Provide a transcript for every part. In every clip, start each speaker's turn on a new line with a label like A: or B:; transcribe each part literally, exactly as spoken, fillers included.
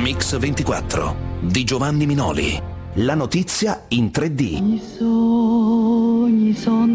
A: Mix ventiquattro di Giovanni Minoli. La notizia in tre D.
B: I sogni son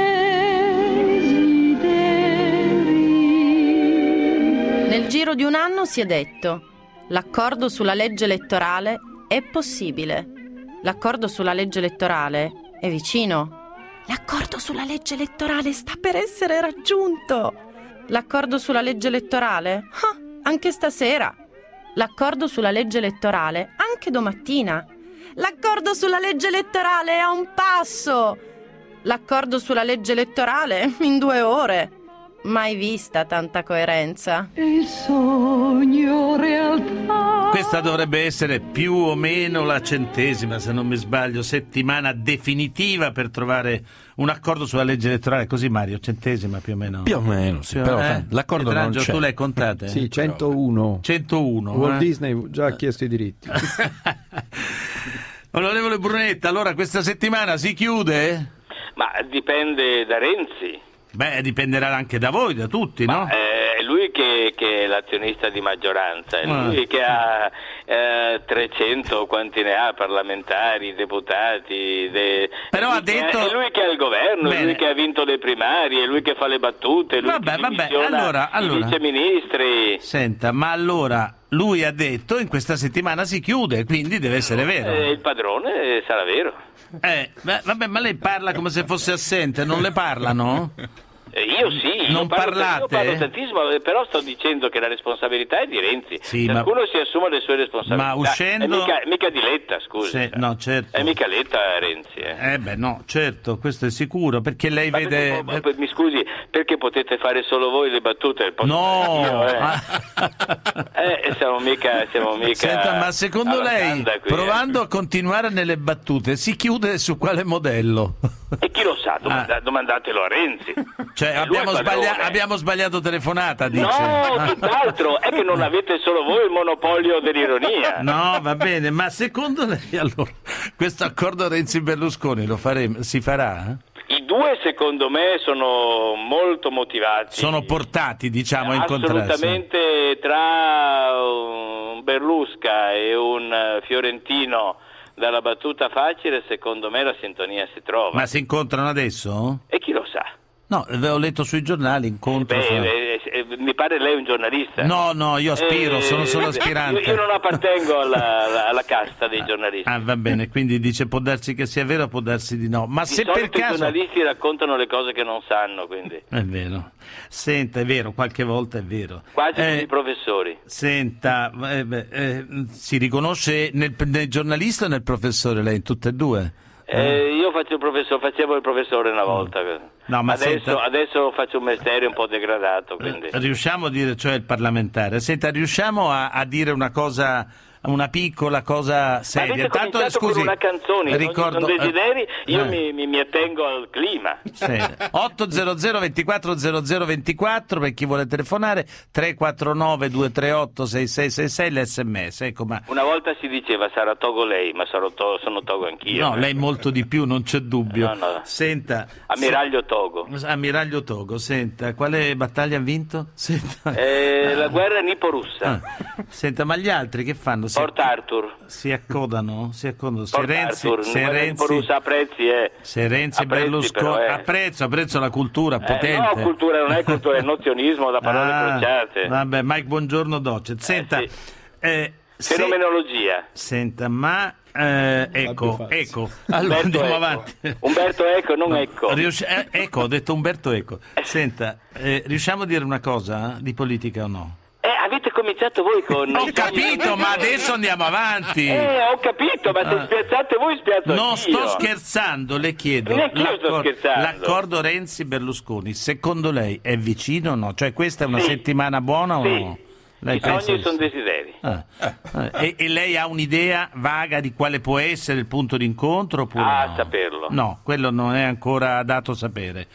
B: desideri.
C: Nel giro di un anno si è detto: l'accordo sulla legge elettorale è possibile. L'accordo sulla legge elettorale è vicino. L'accordo sulla legge elettorale sta per essere raggiunto. L'accordo sulla legge elettorale? Ah, anche stasera. L'accordo sulla legge elettorale anche domattina. L'accordo sulla legge elettorale è a un passo. L'accordo sulla legge elettorale in due ore. Mai vista tanta coerenza.
B: Il sogno realtà.
D: Questa dovrebbe essere più o meno la centesima, se non mi sbaglio, settimana definitiva per trovare un accordo sulla legge elettorale. Così, Mario, centesima più o meno?
E: Più o meno, sì.
D: Più,
E: Però
D: eh?
E: l'accordo
D: Petrangio,
E: non c'è.
D: tu l'hai contate?
F: Sì, centouno.
D: centouno.
F: Walt
D: eh?
F: Disney già ha chiesto i diritti.
D: Onorevole Brunetta, allora questa settimana si chiude?
G: Ma dipende da Renzi.
D: Beh, dipenderà anche da voi, da tutti,
G: Ma,
D: no?
G: eh, è lui che, che è l'azionista di maggioranza, è
D: Ah.
G: lui che ha eh, trecento, quanti ne ha, parlamentari, deputati. De...
D: Però
G: è
D: ha
G: lui che-
D: detto-
G: È lui che ha il governo,
D: Bene.
G: è lui che ha vinto le primarie, è lui che fa le battute, è lui
D: Vabbè,
G: che
D: vabbè,
G: dimissiona
D: allora,
G: i
D: allora.
G: viceministri.
D: Senta, ma allora lui ha detto in questa settimana si chiude, quindi deve essere vero.
G: Eh, il padrone eh, sarà vero.
D: Eh, beh, vabbè, ma lei parla come se fosse assente, non le parlano?
G: Eh, io sì,
D: Non
G: io parlo,
D: parlate?
G: io parlo tantissimo, eh, però sto dicendo che la responsabilità è di Renzi.
D: Sì, ma-
G: Ciascuno si assume le sue responsabilità.
D: Ma uscendo-
G: È mica, mica di Letta, scusi.
D: Sì, no, certo.
G: È mica Letta Renzi. Eh.
D: Eh beh, no, certo, questo è sicuro, perché lei
G: Ma
D: vede...
G: perché- ma- mi scusi, perché potete fare solo voi le battute? Posso
D: No!
G: fare io, eh? eh, siamo mica, siamo mica
D: Senta, ma secondo
G: alla
D: lei,
G: canda qui,
D: provando a continuare nelle battute, si chiude su quale modello?
G: eh. E chi lo sa, domanda-
D: Ah.
G: domandatelo a Renzi.
D: Cioè,
G: È lui
D: abbiamo,
G: il padrone.
D: sbaglia- abbiamo sbagliato telefonata, dice.
G: No, tutt'altro, è che non avete solo voi il monopolio dell'ironia.
D: No, va bene, ma secondo lei allora questo accordo Renzi-Berlusconi lo faremo, si farà?
G: I due secondo me sono molto motivati.
D: Sono portati, diciamo, a incontrarsi.
G: Assolutamente, tra un Berlusca e un eh, fiorentino dalla battuta facile, secondo me la sintonia si trova.
D: Ma si incontrano adesso?
G: E chi lo sa?
D: No, avevo letto sui giornali, incontro...
G: Beh,
D: fra-
G: eh, eh, mi pare lei un giornalista.
D: No, no, io aspiro,
G: Eh,
D: sono solo
G: io-
D: aspirante.
G: Io, io non appartengo alla, alla- alla casta dei giornalisti.
D: Ah, va bene, quindi dice può darsi che sia vero, può darsi di no. Ma
G: Di
D: se per
G: solito i
D: caso...
G: giornalisti raccontano le cose che non sanno, quindi
D: È vero. Senta, è vero, qualche volta è vero.
G: quasi
D: Eh,
G: come i professori.
D: Senta, eh, beh, eh, si riconosce nel, nel giornalista o nel professore lei, in tutte e due?
G: Eh, io faccio il professore, facevo il professore una volta.
D: No, ma
G: adesso,
D: senta-
G: adesso faccio un mestiere un po' degradato, quindi.
D: Riusciamo a dire, cioè il parlamentare, senta, riusciamo a, a dire una cosa, una piccola cosa
G: Ma
D: seria?
G: avete
D: Tanto,
G: cominciato
D: scusi,
G: con una canzone,
D: ricordo,
G: non desideri, io
D: eh,
G: mi, mi, mi attengo al clima.
D: Sì. otto zero zero ventiquattro zero zero ventiquattro per chi vuole telefonare, tre quattro nove due tre otto sei sei sei sei l'sms. Ecco, ma
G: Una volta si diceva sarà Togo lei, ma sarò to- sono Togo anch'io.
D: no, lei molto di più, non c'è dubbio.
G: No, no.
D: Senta,
G: Ammiraglio Togo.
D: se- Ammiraglio Togo, senta, quale battaglia ha vinto? Senta,
G: Eh, la guerra nipo-russa.
D: Ah, senta, ma gli altri che fanno? Si,
G: Port Arthur.
D: si accodano? Si accodano? Se
G: Port
D: Renzi,
G: Arthur,
D: se
G: guerra
D: Renzi,
G: nipo-russa a prezzi, eh.
D: se Renzi e
G: A prezzi,
D: Berlusconi,
G: però, eh.
D: apprezzo, apprezzo la cultura
G: Eh,
D: potente.
G: no, cultura non è cultura, è nozionismo da parole
D: Ah,
G: crociate.
D: vabbè, Mike, buongiorno docet. Senta,
G: sì.
D: eh, se-
G: Fenomenologia.
D: senta, ma eh, ecco,
F: facile.
D: ecco, allora
G: Umberto
D: andiamo
G: Eco.
D: avanti.
G: Umberto Eco, non Ecco.
D: Rius- eh, ecco, ho detto Umberto Eco. Senta, eh, riusciamo a dire una cosa di politica o no?
G: Eh, avete cominciato voi con...
D: Ho capito, ma adesso andiamo avanti.
G: Eh, ho capito, ma se
D: Ah.
G: spiazzate voi spiazzo
D: Non
G: anch'io.
D: sto scherzando, le chiedo.
G: Neanche io sto
D: l'accor-
G: scherzando.
D: L'accordo Renzi-Berlusconi, secondo lei è vicino o no? Cioè questa è una
G: Sì.
D: settimana buona o
G: Sì.
D: no? Lei
G: I
D: pensa
G: sogni
D: di
G: sono
D: sì?
G: desideri.
D: Ah. Ah, E, e lei ha un'idea vaga di quale può essere il punto d'incontro oppure
G: Ah,
D: no?
G: saperlo.
D: No, quello non è ancora dato sapere.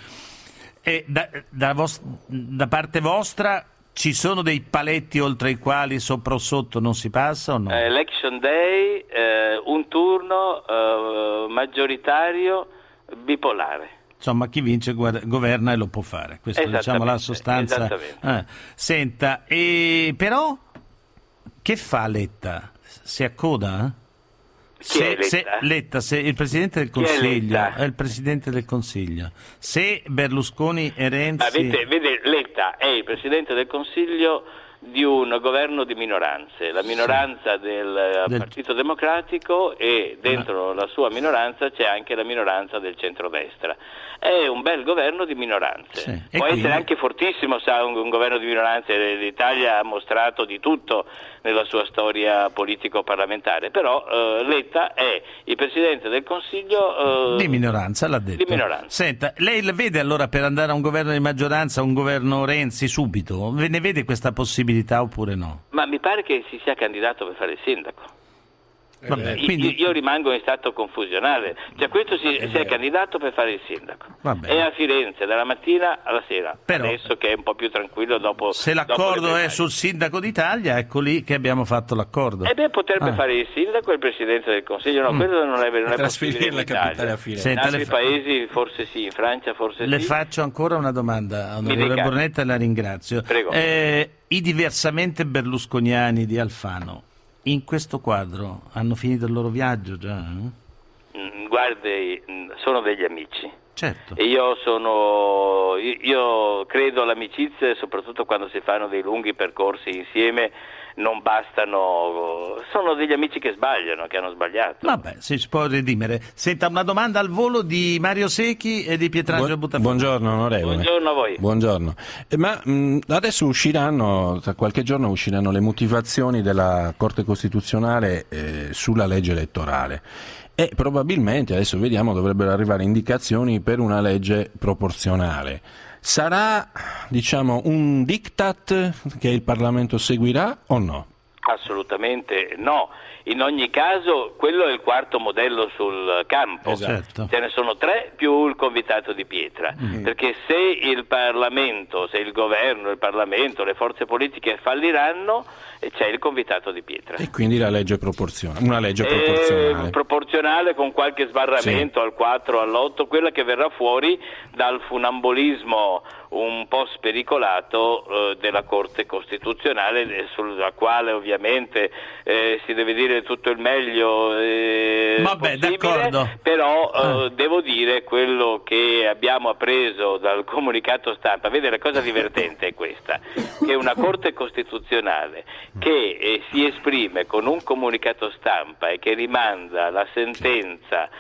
D: E da, da vos- da parte vostra ci sono dei paletti oltre i quali sopra o sotto non si passa o no?
G: Eh, election day, eh, un turno eh, maggioritario bipolare.
D: Insomma, chi vince guarda- governa e lo può fare. Questa è, diciamo, la
G: Esattamente,
D: sostanza.
G: esattamente.
D: Eh, senta, e però Che fa Letta? Si accoda?
G: Chi
D: Se,
G: è Letta?
D: se Letta, se il Presidente del
G: Chi è
D: Consiglio
G: Letta?
D: è il Presidente del Consiglio, se Berlusconi e Renzi...
G: Ma vede, vede, Letta è il Presidente del Consiglio di un governo di minoranze, la minoranza
D: sì.
G: del,
D: del
G: Partito Democratico, e dentro la sua minoranza c'è anche la minoranza del centrodestra. È un bel governo di minoranze,
D: sì.
G: può
D: quindi...
G: essere anche fortissimo, sa, un, un governo di minoranze. L'Italia ha mostrato di tutto nella sua storia politico-parlamentare, però eh, Letta è il Presidente del Consiglio eh,
D: di minoranza, l'ha detto.
G: Di minoranza.
D: Senta, lei le vede allora per andare a un governo di maggioranza, un governo Renzi subito? Ve ne vede questa possibilità oppure no?
G: Ma mi pare che si sia candidato per fare il sindaco.
D: Vabbè,
G: Io,
D: quindi...
G: io rimango in stato confusionale, cioè questo si, si è candidato per fare il sindaco,
D: Vabbè.
G: è a Firenze dalla mattina alla sera.
D: Però,
G: adesso che è un po' più tranquillo dopo.
D: Se
G: dopo
D: l'accordo
G: le
D: è sul sindaco d'Italia, ecco lì che abbiamo fatto l'accordo.
G: E beh, potrebbe
D: Ah.
G: fare il sindaco e il Presidente del Consiglio, no,
D: Mm.
G: quello non è, non è
E: trasferire
G: possibile
E: la
G: in Italia.
E: capitale a Firenze.
G: In
D: Senta,
G: altri
D: le fa-
G: paesi forse sì, in Francia forse
D: Le
G: sì.
D: faccio ancora una domanda, onorevole
G: dica.
D: Brunetta, e la ringrazio.
G: Prego.
D: Eh, I diversamente berlusconiani di Alfano, in questo quadro, hanno finito il loro viaggio già? eh?
G: Mm, Guardi, mm, sono degli amici.
D: Certo.
G: E io sono, io, io credo all'amicizia, soprattutto quando si fanno dei lunghi percorsi insieme, non bastano, sono degli amici che sbagliano, che hanno sbagliato.
D: Vabbè, si può redimere. Senta, una domanda al volo di Mario Secchi e di Pietrangelo
E: Buon-
D: Buttafuoco.
E: buongiorno onorevole.
G: Buongiorno a voi.
E: Buongiorno. Eh, ma mh, adesso usciranno, tra qualche giorno usciranno le motivazioni della Corte Costituzionale eh, sulla legge elettorale e probabilmente, adesso vediamo, dovrebbero arrivare indicazioni per una legge proporzionale. Sarà, diciamo, un diktat che il Parlamento seguirà o no?
G: Assolutamente no. In ogni caso quello è il quarto modello sul campo.
D: Esatto.
G: Ce ne sono tre più il convitato di pietra,
D: Mm.
G: perché se il Parlamento, se il governo, il Parlamento, le forze politiche falliranno, eh, c'è il convitato di pietra.
E: E quindi la legge proporzionale, una legge
G: Eh,
E: proporzionale.
G: proporzionale con qualche sbarramento
E: Sì.
G: al quattro, all'otto, quella che verrà fuori dal funambolismo un po' spericolato eh, della Corte Costituzionale, eh, sulla quale ovviamente eh, si deve dire tutto il meglio eh,
D: Vabbè,
G: possibile,
D: d'accordo.
G: però eh,
D: Ah.
G: devo dire quello che abbiamo appreso dal comunicato stampa. Vede, la cosa divertente è questa, che una Corte Costituzionale che eh, si esprime con un comunicato stampa e che rimanda la sentenza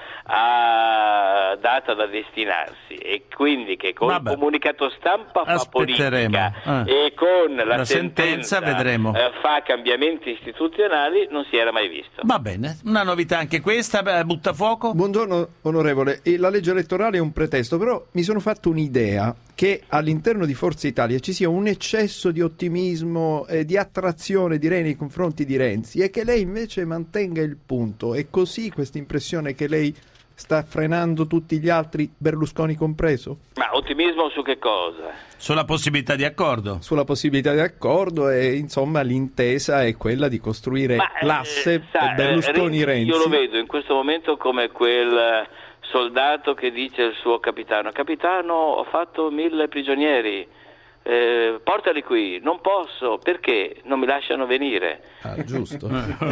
G: a data da destinarsi, e quindi che con
D: Vabbè.
G: il comunicato stampa fa
D: Aspetteremo.
G: politica
D: Eh.
G: e con la,
D: La sentenza vedremo.
G: eh, fa cambiamenti istituzionali, non si era mai visto.
D: Va bene, una novità anche questa, beh, Buttafuoco.
F: Buongiorno onorevole, e la legge elettorale è un pretesto, però mi sono fatto un'idea che all'interno di Forza Italia ci sia un eccesso di ottimismo e di attrazione, direi, nei confronti di Renzi, e che lei invece mantenga il punto. È così questa impressione che lei sta frenando tutti gli altri, Berlusconi compreso?
G: Ma ottimismo su che cosa?
D: Sulla possibilità di accordo.
F: Sulla possibilità di accordo, e insomma l'intesa è quella di costruire
G: Ma, eh,
F: l'asse
G: sa, eh,
F: Berlusconi-Renzi.
G: Io lo vedo in questo momento come quel soldato che dice al suo capitano: capitano, ho fatto mille prigionieri, eh, portali qui. Non posso, perché non mi lasciano venire.
F: Ah, giusto.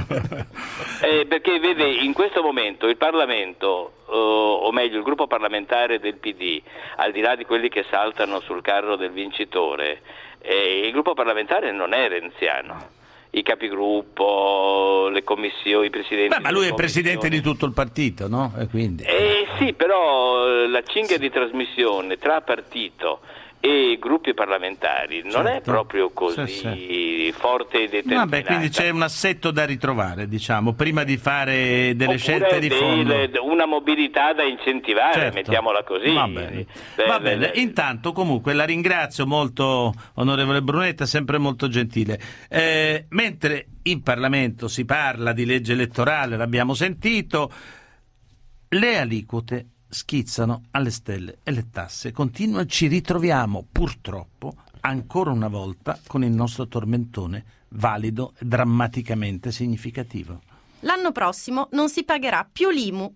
G: Eh, perché vede, in questo momento il Parlamento, eh, o meglio il gruppo parlamentare del P D, al di là di quelli che saltano sul carro del vincitore, eh, il gruppo parlamentare non è renziano. I capigruppo, le commissioni, i presidenti.
D: Beh, ma lui è
G: delle
D: presidente di
G: commissioni.
D: tutto il partito, no? E quindi...
G: Eh sì, però eh, la cinghia di trasmissione tra partito e gruppi parlamentari non è
D: Certo.
G: proprio così
D: Sì,
G: forte e determinata.
D: Vabbè, quindi c'è un assetto da ritrovare, diciamo, prima di fare delle
G: Oppure
D: scelte di fondo.
G: delle- una mobilità da incentivare,
D: Certo.
G: mettiamola così.
D: Va bene.
G: Beh,
D: Va
G: beh,
D: bene.
G: beh.
D: Intanto, comunque, la ringrazio molto, onorevole Brunetta, sempre molto gentile. Eh, mentre in Parlamento si parla di legge elettorale, l'abbiamo sentito, le aliquote schizzano alle stelle e le tasse continuano. Ci ritroviamo purtroppo ancora una volta con il nostro tormentone valido e drammaticamente significativo.
C: L'anno prossimo non si pagherà più l'I M U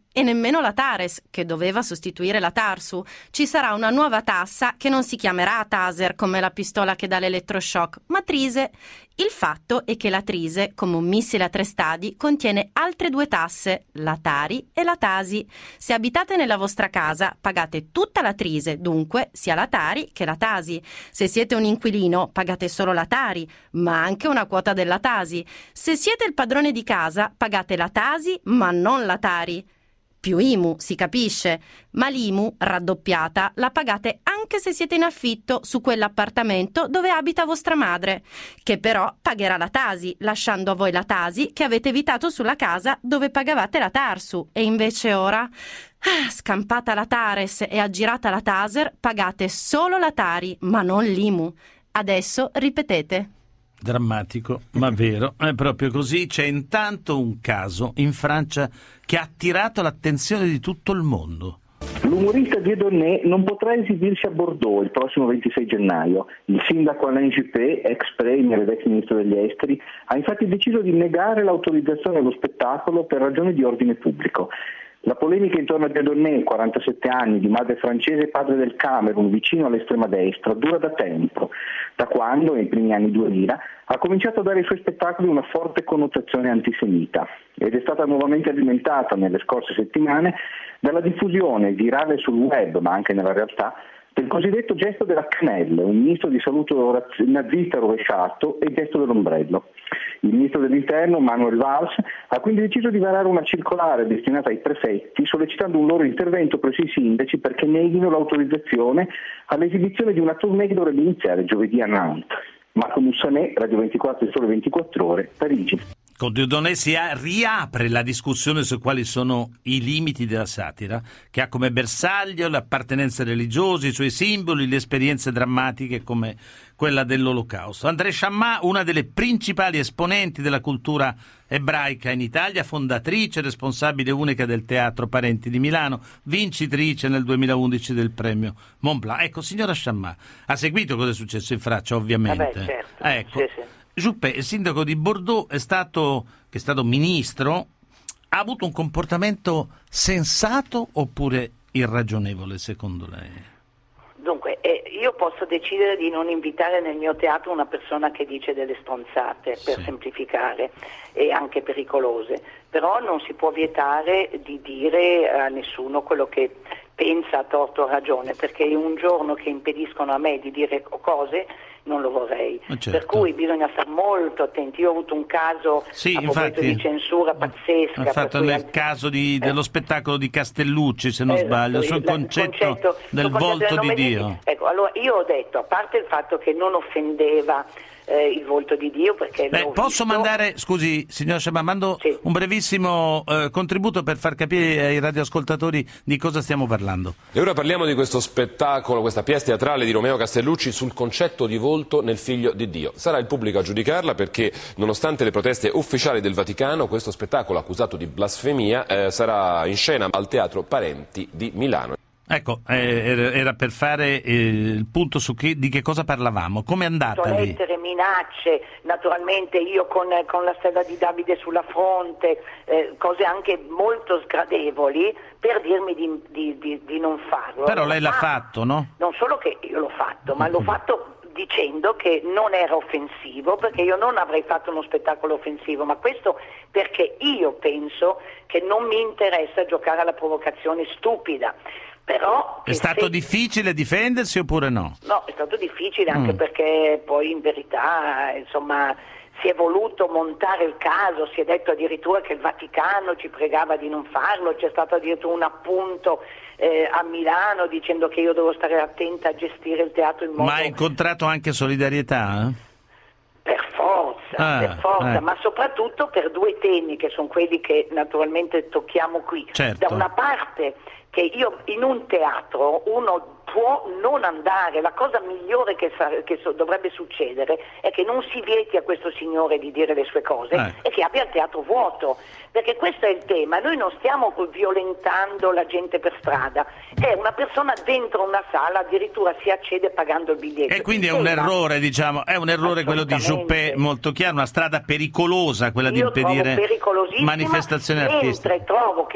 C: E nemmeno la Tares, che doveva sostituire la Tarsu. Ci sarà una nuova tassa che non si chiamerà Taser come la pistola che dà l'elettroshock, ma Trise. Il fatto è che la Trise, come un missile a tre stadi, contiene altre due tasse, la Tari e la Tasi. Se abitate nella vostra casa, pagate tutta la Trise, dunque sia la Tari che la Tasi. Se siete un inquilino, pagate solo la Tari, ma anche una quota della Tasi. Se siete il padrone di casa, pagate la Tasi, ma non la Tari. Più I M U, si capisce, ma l'I M U, raddoppiata, la pagate anche se siete in affitto su quell'appartamento dove abita vostra madre, che però pagherà la Tasi, lasciando a voi la Tasi che avete evitato sulla casa dove pagavate la Tarsu. E invece ora, ah, scampata la Tares e aggirata la Taser, pagate solo la Tari, ma non l'I M U. Adesso ripetete.
D: Drammatico, ma vero, è proprio così. C'è intanto un caso in Francia che ha attirato l'attenzione di tutto il mondo.
H: L'umorista Dieudonné non potrà esibirsi a Bordeaux il prossimo ventisei gennaio. Il sindaco Alain Juppé, ex premier ed ex ministro degli esteri, ha infatti deciso di negare l'autorizzazione allo spettacolo per ragioni di ordine pubblico. La polemica intorno a Dieudonné, quarantasette anni, di madre francese e padre del Camerun, vicino all'estrema destra, dura da tempo, da quando, nei primi anni duemila, ha cominciato a dare ai suoi spettacoli una forte connotazione antisemita ed è stata nuovamente alimentata nelle scorse settimane dalla diffusione virale sul web, ma anche nella realtà, del cosiddetto gesto della cannella, un ministro di saluto nazista rovesciato e gesto dell'ombrello. Il ministro dell'Interno, Manuel Valls, ha quindi deciso di varare una circolare destinata ai prefetti, sollecitando un loro intervento presso i sindaci perché neghino l'autorizzazione all'esibizione di una tournée che dovrebbe iniziare giovedì a Nantes. Marco Mussanè, Radio ventiquattro e Sole ventiquattro Ore, Parigi.
D: Con Dieudonné si riapre la discussione su quali sono i limiti della satira, che ha come bersaglio l'appartenenza religiosa, i suoi simboli, le esperienze drammatiche come quella dell'Olocausto. André Chammah, una delle principali esponenti della cultura ebraica in Italia, fondatrice, responsabile unica del Teatro Parenti di Milano, vincitrice nel duemilaundici del premio Montblanc. Ecco, signora Chammah, ha seguito cosa è successo in Francia, ovviamente.
I: Vabbè, certo.
D: Ecco.
I: Sì, sì.
D: Juppé, il sindaco di Bordeaux, è stato, che è stato ministro, ha avuto un comportamento sensato oppure irragionevole, secondo lei?
I: Dunque, eh, io posso decidere di non invitare nel mio teatro una persona che dice delle stronzate, per
D: Sì.
I: semplificare, e anche pericolose, però non si può vietare di dire a nessuno quello che pensa a torto o a ragione, perché un giorno che impediscono a me di dire cose non lo vorrei,
D: certo.
I: Per cui bisogna stare molto attenti. Io ho avuto un caso
D: sì,
I: a proposito di censura pazzesca.
D: Ha fatto
I: per
D: nel
I: cui...
D: caso di, dello
I: eh.
D: spettacolo di Castellucci, se non
I: Eh,
D: sbaglio, sul
I: il
D: concetto,
I: concetto
D: del
I: sul concetto
D: volto
I: del
D: di
I: nome
D: Dio.
I: Ecco, allora io ho detto, a parte il fatto che non offendeva eh, il volto di Dio, perché
D: Beh,
I: l'ho
D: posso
I: visto...
D: mandare, scusi signor Chammah, mando
I: Sì.
D: un brevissimo eh, contributo per far capire ai radioascoltatori di cosa stiamo parlando.
J: E ora parliamo di questo spettacolo, questa pièce teatrale di Romeo Castellucci sul concetto di volto nel Figlio di Dio. Sarà il pubblico a giudicarla perché, nonostante le proteste ufficiali del Vaticano, questo spettacolo accusato di blasfemia eh, sarà in scena al Teatro Parenti di Milano.
D: Ecco, eh, era per fare eh, il punto su che, di che cosa parlavamo. Come è andata lì?
I: Lettere, minacce, naturalmente io con, con la stella di Davide sulla fronte, eh, cose anche molto sgradevoli per dirmi di, di, di, di non farlo.
D: Però lei l'ha
I: Ma
D: fatto, no?
I: Non solo che io l'ho fatto, ma l'ho fatto dicendo che non era offensivo, perché io non avrei fatto uno spettacolo offensivo, ma questo perché io penso che non mi interessa giocare alla provocazione stupida. Però
D: È stato
I: se...
D: difficile difendersi oppure no?
I: No, è stato difficile anche
D: Mm.
I: perché poi in verità, insomma, si è voluto montare il caso, si è detto addirittura che il Vaticano ci pregava di non farlo, c'è stato addirittura un appunto eh, a Milano dicendo che io devo stare attenta a gestire il teatro in modo...
D: Ma ha incontrato anche solidarietà? Eh?
I: Per forza,
D: Ah,
I: per forza,
D: eh.
I: ma soprattutto per due temi che sono quelli che naturalmente tocchiamo qui.
D: Certo.
I: Da una parte che io in un teatro uno può non andare, la cosa migliore che, sa- che so- dovrebbe succedere è che non si vieti a questo signore di dire le sue cose
D: Eh.
I: e che abbia il teatro vuoto, perché questo è il tema. Noi non stiamo violentando la gente per strada, è una persona dentro una sala, addirittura si accede pagando il biglietto.
D: E quindi è
I: Il
D: un
I: tema-
D: errore, diciamo, è un errore quello di
I: Assolutamente.
D: Juppé molto chiaro, una strada pericolosa quella di
I: Io
D: impedire
I: trovo pericolosissima,
D: manifestazioni
I: mentre
D: artistiche.
I: trovo che,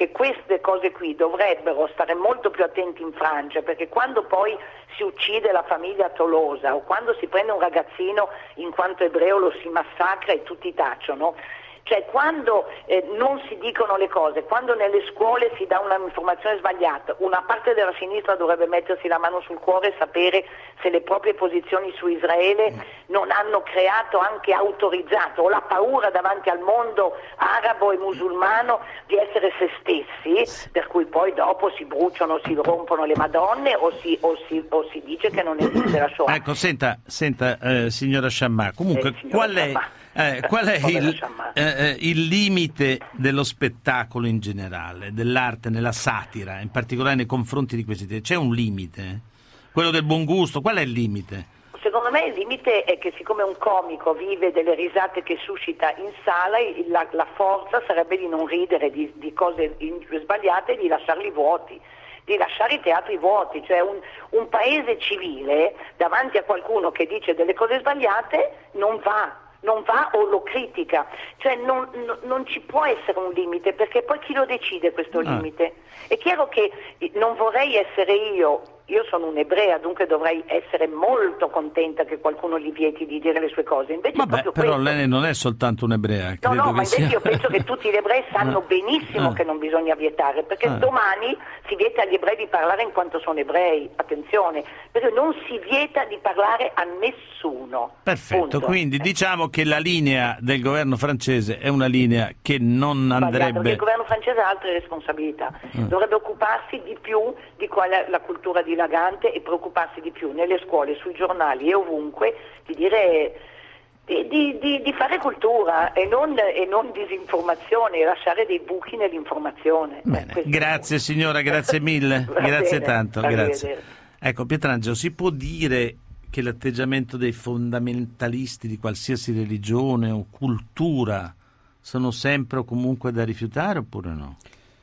I: che queste cose qui dovrebbero stare molto più attenti in Francia, perché quando poi si uccide la famiglia Tolosa o quando si prende un ragazzino in quanto ebreo lo si massacra e tutti tacciono, cioè quando eh, non si dicono le cose, quando nelle scuole si dà un'informazione sbagliata, una parte della sinistra dovrebbe mettersi la mano sul cuore e sapere se le proprie posizioni su Israele non hanno creato, anche autorizzato, o la paura davanti al mondo arabo e musulmano di essere se stessi, per cui poi dopo si bruciano, si rompono le madonne o si, o si, o si dice che non esiste la Shoah.
D: Ecco, senta, senta eh, signora Sciammà, comunque
I: Eh, signora
D: qual è...
I: Sciammà.
D: Eh, qual è
I: Povera
D: il,
I: Sciammà.
D: eh, il limite dello spettacolo in generale, dell'arte, nella satira, in particolare nei confronti di questi temi? C'è un limite? Quello del buon gusto, qual è il limite?
I: Secondo me il limite è che siccome un comico vive delle risate che suscita in sala, la, la forza sarebbe di non ridere di, di cose in, sbagliate e di lasciarli vuoti. Di lasciare i teatri vuoti, cioè un, un paese civile davanti a qualcuno che dice delle cose sbagliate non va. non va o lo critica, cioè non, non, non ci può essere un limite, perché poi chi lo decide questo
D: Ah.
I: limite? È chiaro che non vorrei essere io, io sono un'ebrea, dunque dovrei essere molto contenta che qualcuno gli vieti di dire le sue cose, invece è
D: Vabbè,
I: proprio
D: però
I: questo.
D: lei non è soltanto un'ebrea,
I: No,
D: credo
I: no,
D: che
I: ma invece
D: sia...
I: io penso che tutti gli ebrei sanno
D: Ah.
I: benissimo
D: Ah.
I: che non bisogna vietare, perché
D: Ah.
I: domani si vieta agli ebrei di parlare in quanto sono ebrei, attenzione, perché non si vieta di parlare a nessuno.
D: Perfetto,
I: Punto.
D: quindi diciamo che la linea del governo francese è una linea che non
I: Sbagliato, perché
D: andrebbe...
I: il governo francese ha altre responsabilità, dovrebbe occuparsi di più di qual è la cultura dilagante e preoccuparsi di più nelle scuole, sui giornali e ovunque di dire di, di, di, di fare cultura e non, e non disinformazione e lasciare dei buchi nell'informazione.
D: Bene,
I: Questo-
D: grazie signora, grazie mille,
I: Va
D: grazie
I: bene,
D: tanto,
I: arrivederci.
D: grazie. Ecco Pietrangelo, si può dire che l'atteggiamento dei fondamentalisti di qualsiasi religione o cultura sono sempre o comunque da rifiutare oppure no?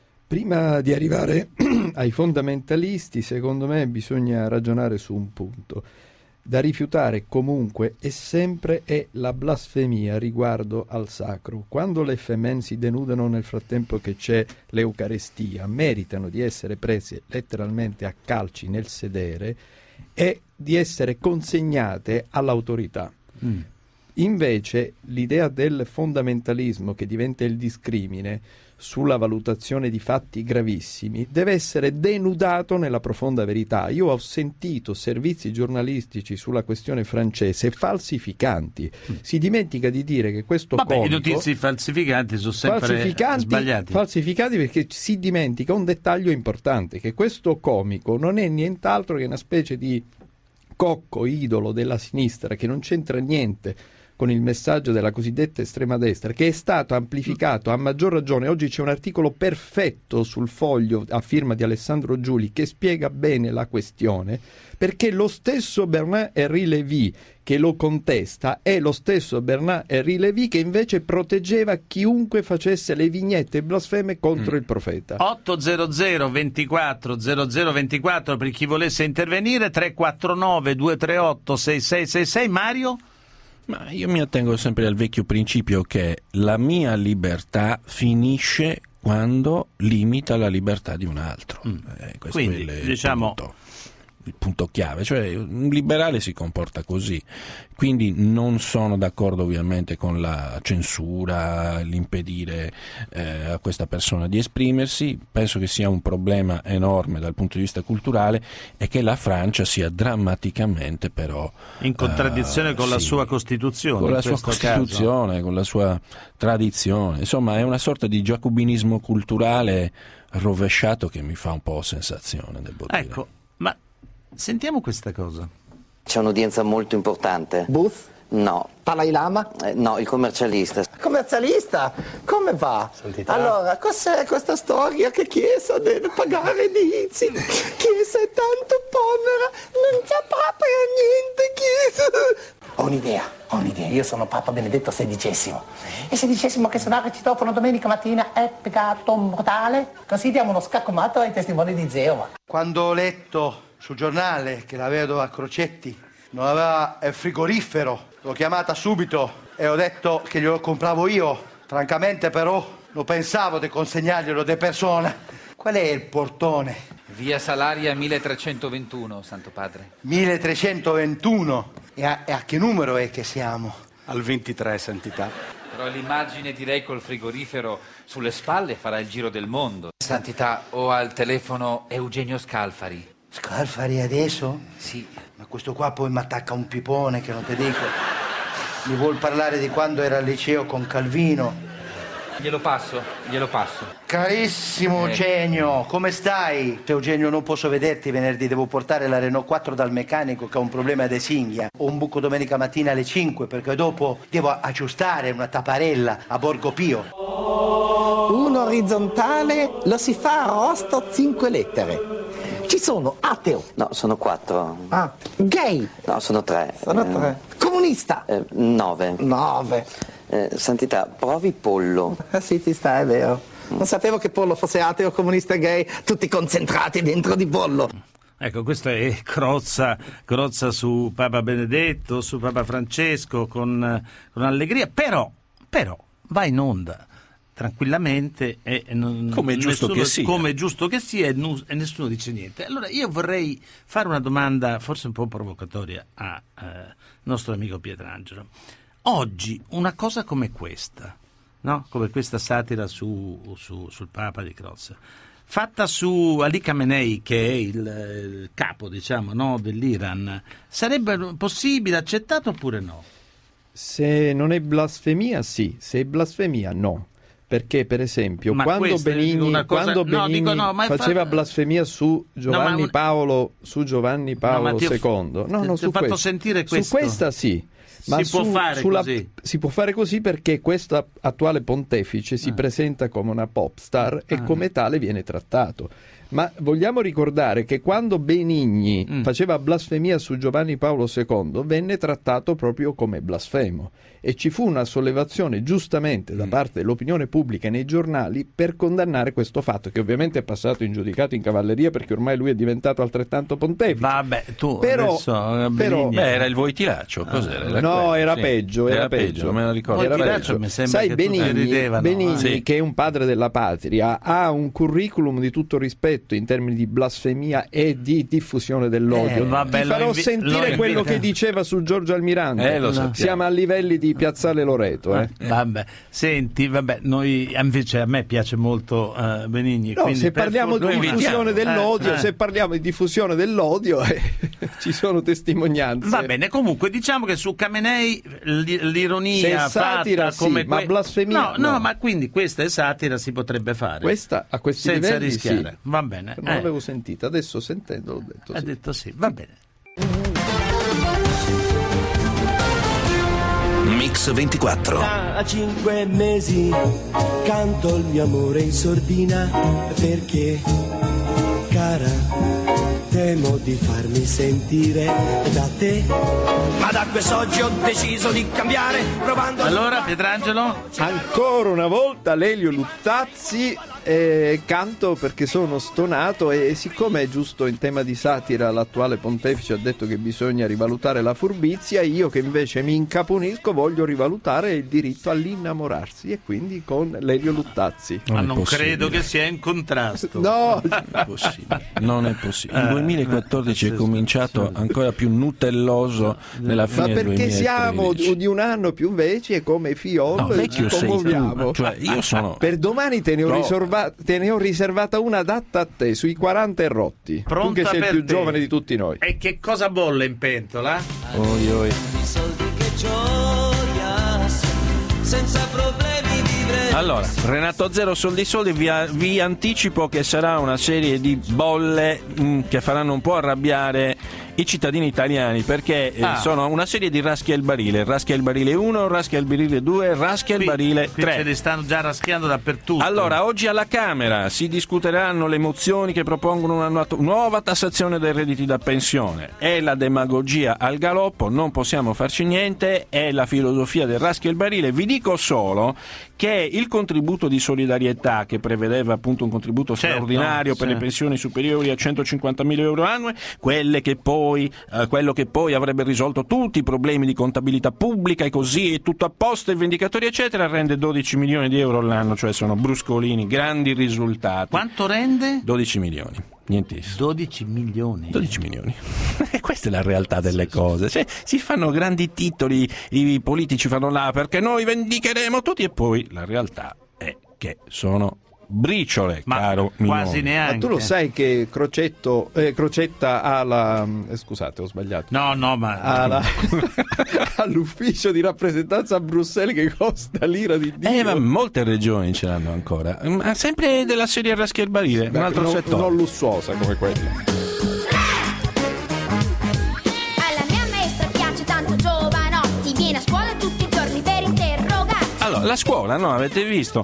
F: Prima di arrivare ai fondamentalisti, secondo me bisogna ragionare su un punto. Da rifiutare comunque e sempre è la blasfemia riguardo al sacro. Quando le femmen si denudano nel frattempo che c'è l'Eucarestia, meritano di essere prese letteralmente a calci nel sedere e di essere consegnate all'autorità.
D: Mm.
F: Invece l'idea del fondamentalismo che diventa il discrimine sulla valutazione di fatti gravissimi deve essere denudato nella profonda verità. Io ho sentito servizi giornalistici sulla questione francese falsificanti. Si dimentica di dire che questo
D: Vabbè,
F: comico,
D: i notizie falsificanti sono sempre
F: falsificanti,
D: sbagliati.
F: falsificati perché si dimentica un dettaglio importante, che questo comico non è nient'altro che una specie di cocco idolo della sinistra che non c'entra niente con il messaggio della cosiddetta estrema destra, che è stato amplificato a maggior ragione. Oggi c'è un articolo perfetto sul Foglio a firma di Alessandro Giuli che spiega bene la questione, perché lo stesso Bernard-Henri Lévy che lo contesta è lo stesso Bernard-Henri Lévy che invece proteggeva chiunque facesse le vignette blasfeme contro mm. il profeta.
D: ottocento ventiquattro zero zero ventiquattro per chi volesse intervenire, tre quattro nove due tre otto sei sei sei sei. Mario?
E: Ma io mi attengo sempre al vecchio principio che la mia libertà finisce quando limita la libertà di un altro.
D: Mm.
E: Eh, questo
D: Quindi,
E: è il,
D: diciamo...
E: punto, il punto chiave, cioè un liberale si comporta così, quindi non sono d'accordo ovviamente con la censura, l'impedire eh, a questa persona di esprimersi. Penso che sia un problema enorme dal punto di vista culturale e che la Francia sia drammaticamente però
D: in contraddizione
E: uh,
D: con la
E: sì,
D: sua Costituzione,
E: con la
D: in
E: sua
D: questo
E: Costituzione,
D: caso.
E: con la sua tradizione, insomma è una sorta di giacobinismo culturale rovesciato che mi fa un po' sensazione, devo dire.
D: Ecco, ma sentiamo questa cosa.
K: C'è un'udienza molto importante.
L: Booth?
K: No.
L: Dalai Lama?
K: Eh, no, il commercialista.
L: Commercialista? Come va?
M: Sentita.
L: Allora, cos'è questa storia che Chiesa deve pagare l'I Z I? Chiesa è tanto povera, non c'è proprio niente, Chiesa. Ho un'idea, ho un'idea. Io sono Papa Benedetto sedicesimo. E sedicesimo che suonare il citofono domenica mattina è peccato mortale? Così diamo uno scaccomato ai testimoni di Geova.
N: Quando ho letto sul giornale che la vedova Crocetti non aveva il frigorifero, l'ho chiamata subito e ho detto che glielo compravo io. Francamente però Lo pensavo di consegnarglielo de persona. Qual è il portone?
M: Via Salaria milletrecentoventuno, Santo Padre.
N: milletrecentoventuno? E a, e a che numero è che siamo?
O: Al ventitré, Santità.
M: Però l'immagine, direi, col frigorifero sulle spalle farà il giro del mondo. Santità, ho al telefono Eugenio Scalfari.
N: Scalfari adesso?
M: Sì.
N: Ma questo qua poi mi attacca un pipone che non ti dico. Mi vuol parlare di quando era al liceo con Calvino.
M: Glielo passo, glielo passo.
N: Carissimo
M: Eh.
N: Eugenio, come stai? Eugenio, non posso vederti venerdì, devo portare la Renault quattro dal meccanico che ha un problema di cinghia. Ho un buco domenica mattina alle cinque perché dopo devo aggiustare una tapparella a Borgo Pio.
L: Un orizzontale lo si fa a rosto cinque lettere. Ci sono ateo.
K: No, sono quattro.
L: Ah, gay.
K: No, sono tre.
L: Sono tre. Comunista.
K: Eh, nove.
L: Nove.
K: Eh, Santità, provi pollo.
L: Ah sì, ci sta, è vero. Non sapevo che Pollo fosse ateo, comunista e gay, tutti concentrati dentro di Pollo.
D: Ecco, questo è Crozza, Crozza su Papa Benedetto, su Papa Francesco, con, con allegria, però, però va in onda tranquillamente e non,
E: come è giusto
D: nessuno,
E: che sia.
D: come è giusto che sia e, nu- e nessuno dice niente. Allora io vorrei fare una domanda forse un po' provocatoria al eh, nostro amico Pietrangelo. Oggi una cosa come questa, no? Come questa satira su, su, sul Papa di Crozza, fatta su Ali Khamenei, che è il, il capo, diciamo, no, dell'Iran, sarebbe possibile, accettato oppure no?
F: Se non è blasfemia, sì. Se è blasfemia, no. Perché, per esempio,
D: Ma
F: quando
D: questa è
F: Benigni,
D: una cosa-
F: quando
D: no,
F: Benigni
D: dico no, ma è
F: faceva
D: fa-
F: blasfemia su Giovanni
D: No, ma-
F: Paolo, su Giovanni Paolo
D: ma ti ho-
F: secondo, no,
D: ti-
F: no,
D: ti ho
F: su
D: fatto
F: questo.
D: sentire
F: Su
D: questo.
F: questa sì. Ma
D: Si può
F: su-
D: fare
F: sulla-
D: così?
F: Si può fare così perché questo attuale pontefice si
D: Ah.
F: presenta come una pop star e
D: Ah.
F: come tale viene trattato. Ma vogliamo ricordare che quando Benigni
D: Mm.
F: faceva blasfemia su Giovanni Paolo secondo venne trattato proprio come blasfemo e ci fu una sollevazione giustamente
D: Mm.
F: da parte dell'opinione pubblica e nei giornali per condannare questo fatto, che ovviamente è passato in giudicato in cavalleria perché ormai lui è diventato altrettanto pontefice.
D: Vabbè, tu
F: Però-
D: adesso eh,
F: però-
D: Benigni-
E: Beh, era il Voitilaccio, cos'era? Era
F: No,
E: quello,
F: era
E: sì.
F: peggio, era, peggio.
E: me lo ricordo.
F: Era
D: Voitilaccio
F: peggio.
D: mi sembra
F: Sai,
D: che tutti
F: Benigni,
D: ridevano,
F: Benigni,
D: eh.
E: Sì.
F: che è un padre della patria, ha un curriculum di tutto rispetto in termini di blasfemia e di diffusione dell'odio.
D: Eh, vabbè,
F: Ti
D: lo
F: farò
D: invi-
F: sentire
D: lo
F: quello
D: invita-
F: che diceva su Giorgio Almirante.
E: Eh, lo sappiamo.
F: Siamo a livelli di Piazzale Loreto. Eh.
D: Vabbè, senti, vabbè, noi invece a me piace molto eh, Benigni.
F: No,
D: quindi
F: se
D: per
F: parliamo
D: fortuna-
F: di
D: noi
F: diffusione
D: invitiamo.
F: dell'odio,
D: Eh, eh.
F: se parliamo di diffusione dell'odio, eh, ci sono testimonianze.
D: Va bene, comunque diciamo che su Khamenei l- l'ironia
F: Se è satira,
D: fatta
F: sì,
D: come
F: ma
D: que-
F: blasfemia,
D: no, no,
F: no.
D: ma quindi questa è satira, si potrebbe fare.
F: Questa a questi
D: senza
F: livelli
D: rischiare.
F: sì.
D: Va bene.
F: Non
D: eh.
F: l'avevo sentita, adesso sentendo l'ho detto
D: Ha
F: sì.
D: detto sì, va bene.
A: Mix ventiquattro.
P: Da cinque mesi canto il mio amore in sordina perché, cara, temo di farmi sentire da te. Ma da quest'oggi ho deciso di cambiare, provando...
D: Allora, Pietrangelo?
F: Ancora una volta Lelio Luttazzi, eh, canto perché sono stonato e siccome è giusto in tema di satira l'attuale pontefice ha detto che bisogna rivalutare la furbizia, io che invece mi incaponisco voglio rivalutare il diritto all'innamorarsi e quindi con Lelio Luttazzi.
D: Ma non credo che sia in contrasto.
F: No,
E: Non è possibile. Non è possibile. Il
D: Eh,
E: duemilaquattordici
D: eh,
E: è cominciato ancora più nutelloso nella
F: ma
E: fine del
F: perché siamo
E: duemilatredici.
F: di un anno più vecchi e come Fiol
E: No, vecchio
F: ci
E: sei tu,
F: commuoviamo.
E: cioè io sono
F: Per domani te ne, ho
E: No.
F: riserva- te ne ho riservata una adatta a te, sui quaranta e rotti.
D: Pronta
F: tu che sei il
D: per
F: più
D: te.
F: giovane di tutti noi.
D: E che cosa bolle in pentola?
E: Oi, oi.
P: soldi che gioia, senza problemi vivere.
E: Allora, Renato Zero Soldi Soldi vi, vi anticipo che sarà una serie di bolle mh, che faranno un po' arrabbiare i cittadini italiani perché eh,
D: Ah.
E: sono una serie di raschi al barile, raschi al barile uno, raschi al barile due, raschi al
D: Qui-
E: barile
D: qui
E: tre.
D: ce li stanno già raschiando dappertutto.
E: Allora, oggi alla Camera si discuteranno le mozioni che propongono una nuova- nuova tassazione dei redditi da pensione. È la demagogia al galoppo, non possiamo farci niente, è la filosofia del raschi al barile. Vi dico solo che il contributo di solidarietà, che prevedeva appunto un contributo
D: Certo,
E: straordinario per
D: sì.
E: le pensioni superiori a centocinquantamila euro annui, quelle che poi poi eh, quello che poi avrebbe risolto tutti i problemi di contabilità pubblica e così è tutto a posto e vendicatori eccetera, rende dodici milioni di euro all'anno, cioè sono bruscolini, grandi risultati.
D: Quanto rende?
E: dodici milioni. Nientissimo.
D: dodici milioni.
E: dodici milioni. E questa è la realtà delle cose. Cioè, si fanno grandi titoli, i politici fanno là perché noi vendicheremo tutti e poi la realtà è che sono briciole,
D: ma
E: caro
D: quasi
E: Minoli.
D: neanche.
F: Ma tu lo sai che Crocetto, eh, Crocetta ha la... eh, scusate, ho sbagliato.
D: No, no, ma...
F: Ha la... all'ufficio di rappresentanza a Bruxelles che costa l'ira di Dio.
E: Eh, ma molte regioni ce l'hanno ancora. Ma sempre della serie Raschi e il Barile,
F: Beh,
E: un altro
F: non,
E: settore.
F: non lussuosa come quella.
Q: Alla mia maestra piace tanto Giovanotti, viene a scuola tutti i giorni per interrogarsi.
E: Allora, la scuola, no, avete visto?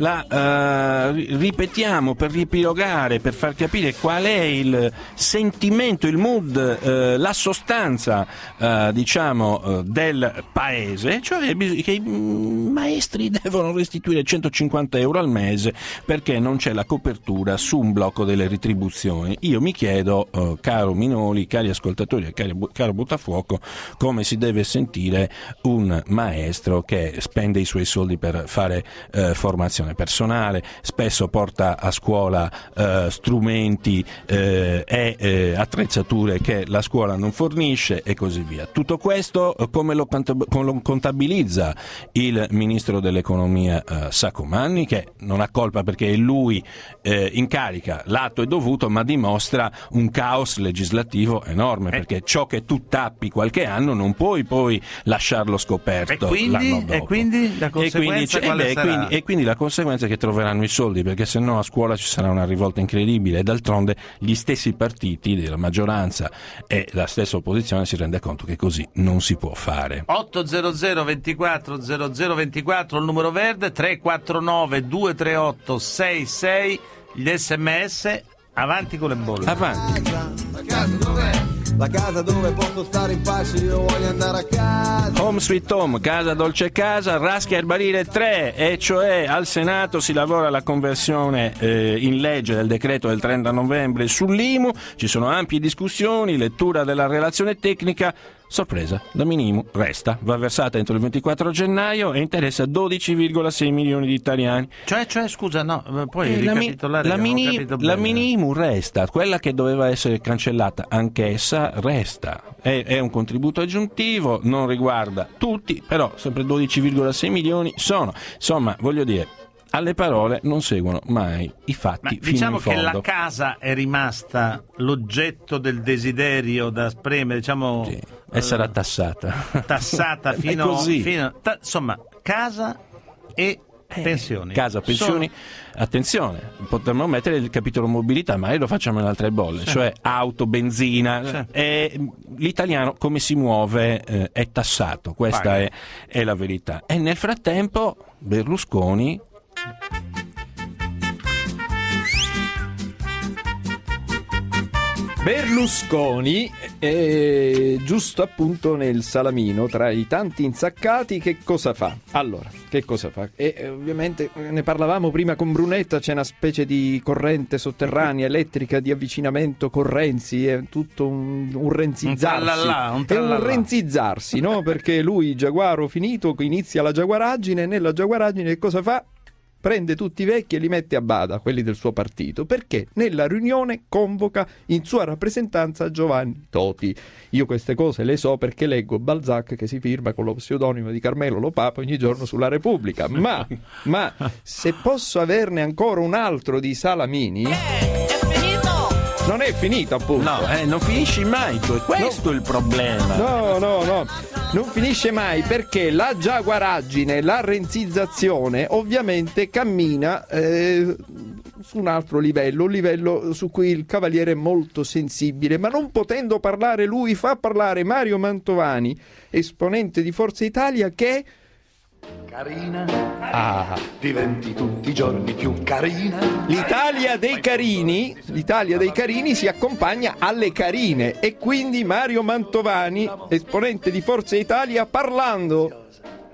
E: La eh, ripetiamo per riepilogare, per far capire qual è il sentimento, il mood, eh, la sostanza, eh, diciamo, eh, del paese, cioè che i maestri devono restituire centocinquanta euro al mese perché non c'è la copertura su un blocco delle retribuzioni. Io mi chiedo, eh, caro Minoli, cari ascoltatori e cari, caro Buttafuoco, come si deve sentire un maestro che spende i suoi soldi per fare eh, formazione personale, spesso porta a scuola eh, strumenti eh, e eh, attrezzature che la scuola non fornisce e così via. Tutto questo eh, come lo, lo contabilizza il ministro dell'economia eh, Saccomanni, che non ha colpa perché è lui eh, in carica, l'atto è dovuto, ma dimostra un caos legislativo enorme, eh. perché ciò che tu tappi qualche anno non puoi poi lasciarlo scoperto
D: e quindi,
E: l'anno dopo.
D: E quindi la conseguenza
E: e quindi,
D: quale
E: beh,
D: sarà?
E: Quindi, e quindi la conseguenza è che troveranno i soldi, perché se no a scuola ci sarà una rivolta incredibile e d'altronde gli stessi partiti della maggioranza e la stessa opposizione si rende conto che così non si può fare.
D: ottocento ventiquattro zero zero ventiquattro il numero verde, tre quattro nove due tre otto sei sei gli sms, avanti con le bolle.
E: Avanti.
R: La casa dov'è? La casa dove posso stare in pace, io voglio andare a casa.
E: Home Sweet Home, casa dolce casa, Raschi e il Barile tre, e cioè al Senato si lavora alla conversione eh, in legge del decreto del trenta novembre sull'I M U, ci sono ampie discussioni, lettura della relazione tecnica. Sorpresa, la Minimu resta, va versata entro il ventiquattro gennaio e interessa dodici virgola sei milioni di italiani.
D: Cioè, cioè scusa, no, puoi
E: eh,
D: ricapitolare?
E: La,
D: Mi,
E: mini,
D: capito
E: la
D: bene.
E: Minimu resta, quella che doveva essere cancellata anch'essa resta. È, è un contributo aggiuntivo, non riguarda tutti, però sempre dodici virgola sei milioni sono. Insomma, voglio dire, alle parole non seguono mai i fatti.
D: Ma
E: fino
D: diciamo
E: in fondo.
D: che la casa è rimasta l'oggetto del desiderio da spremere, diciamo,
E: sì, e sarà tassata.
D: Tassata fino,
E: è così.
D: fino ta, insomma, casa e
E: Eh,
D: pensioni.
E: Casa, pensioni, sono... attenzione, potremmo mettere il capitolo mobilità, ma lo facciamo in altre bolle, sì. Cioè auto, benzina, sì. E l'italiano come si muove eh, è tassato, questa è, è la verità. E nel frattempo Berlusconi
F: Berlusconi è giusto appunto nel salamino tra i tanti insaccati. Che cosa fa? Allora, che cosa fa? E eh, ovviamente ne parlavamo prima con Brunetta, c'è una specie di corrente sotterranea elettrica di avvicinamento con Renzi, è tutto un, un renzizzarsi.
D: Un trallallà, un
F: è un renzizzarsi, no? Perché lui, giaguaro finito, inizia la giaguaraggine e nella giaguaraggine che cosa fa? Prende tutti i vecchi e li mette a bada, quelli del suo partito, perché nella riunione convoca in sua rappresentanza Giovanni Toti. Io queste cose le so perché leggo Balzac che si firma con lo pseudonimo di Carmelo Lo Papa ogni giorno sulla Repubblica, ma, ma se posso averne ancora un altro di Salamini... Non è finito, appunto.
E: No, eh, non finisci mai, questo
F: no.
E: è il problema.
F: No, no, no, non finisce mai perché la giaguaraggine, la renzizzazione ovviamente cammina eh, su un altro livello, un livello su cui il Cavaliere è molto sensibile, ma non potendo parlare lui fa parlare Mario Mantovani, esponente di Forza Italia, che...
R: Carina,
F: ah.
R: diventi tutti i giorni più carina.
F: L'Italia dei carini, l'Italia dei carini si accompagna alle carine e quindi Mario Mantovani, esponente di Forza Italia, parlando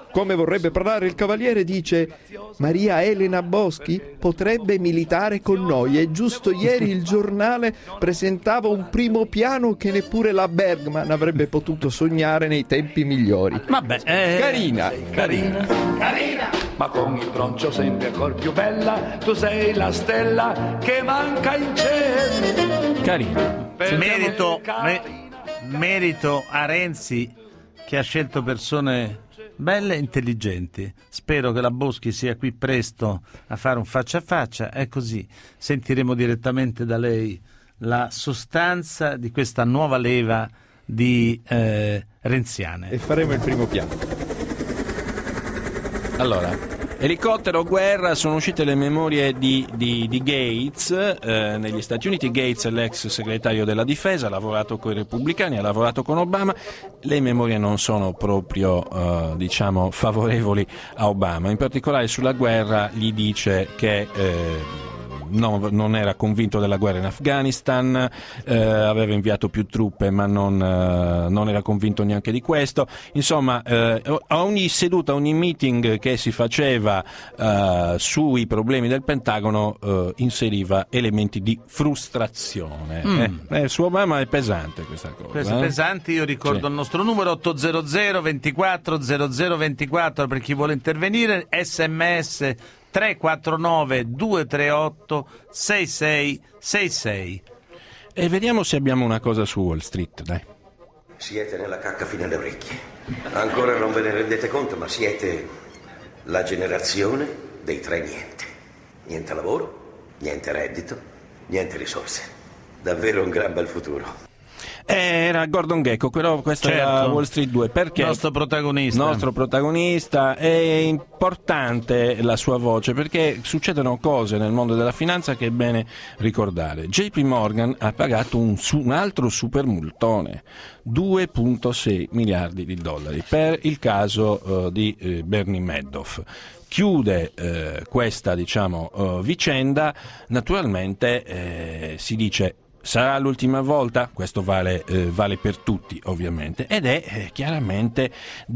F: come vorrebbe parlare il Cavaliere, dice: Maria Elena Boschi potrebbe militare con noi. E giusto ieri il giornale presentava un primo piano che neppure la Bergman avrebbe potuto sognare nei tempi migliori.
D: Vabbè, eh...
F: carina, carina,
S: carina, ma con il broncio sempre ancora più bella, tu sei la stella che manca in cielo.
E: Carina.
D: Merito, me, merito a Renzi che ha scelto persone belle e intelligenti. Spero che la Boschi sia qui presto a fare un faccia a faccia, e così sentiremo direttamente da lei la sostanza di questa nuova leva di eh, renziane.
F: E faremo il primo piano.
E: Allora, elicottero, guerra, sono uscite le memorie di, di, di Gates eh, negli Stati Uniti. Gates è l'ex segretario della difesa, ha lavorato con i repubblicani, ha lavorato con Obama. Le memorie non sono proprio eh, diciamo favorevoli a Obama, in particolare sulla guerra gli dice che eh, No, non era convinto della guerra in Afghanistan, eh, aveva inviato più truppe ma non, eh, non era convinto neanche di questo. Insomma, eh, a ogni seduta, a ogni meeting che si faceva eh, sui problemi del Pentagono eh, inseriva elementi di frustrazione.
D: Mm.
E: Eh, eh, su Obama è pesante questa cosa.
D: Questo è
E: eh?
D: pesante. Io ricordo
E: Sì.
D: il nostro numero otto zero zero ventiquattro zero zero ventiquattro per chi vuole intervenire, sms tre quattro nove due tre otto sei sei sei sei.
E: E vediamo se abbiamo una cosa su Wall Street, dai.
T: Siete nella cacca fino alle orecchie. Ancora non ve ne rendete conto, ma siete la generazione dei tre niente. Niente lavoro, niente reddito, niente risorse. Davvero un gran bel futuro.
E: Era Gordon Gekko, però questa
D: Certo.
E: era Wall Street due, perché
D: Il nostro protagonista.
E: nostro protagonista è importante la sua voce, perché succedono cose nel mondo della finanza che è bene ricordare. J P Morgan ha pagato un, su, un altro super multone, due virgola sei miliardi di dollari, per il caso uh, di uh, Bernie Madoff. Chiude eh, questa diciamo uh, vicenda, naturalmente eh, si dice: sarà l'ultima volta? Questo vale, eh, vale per tutti ovviamente, ed è eh, chiaramente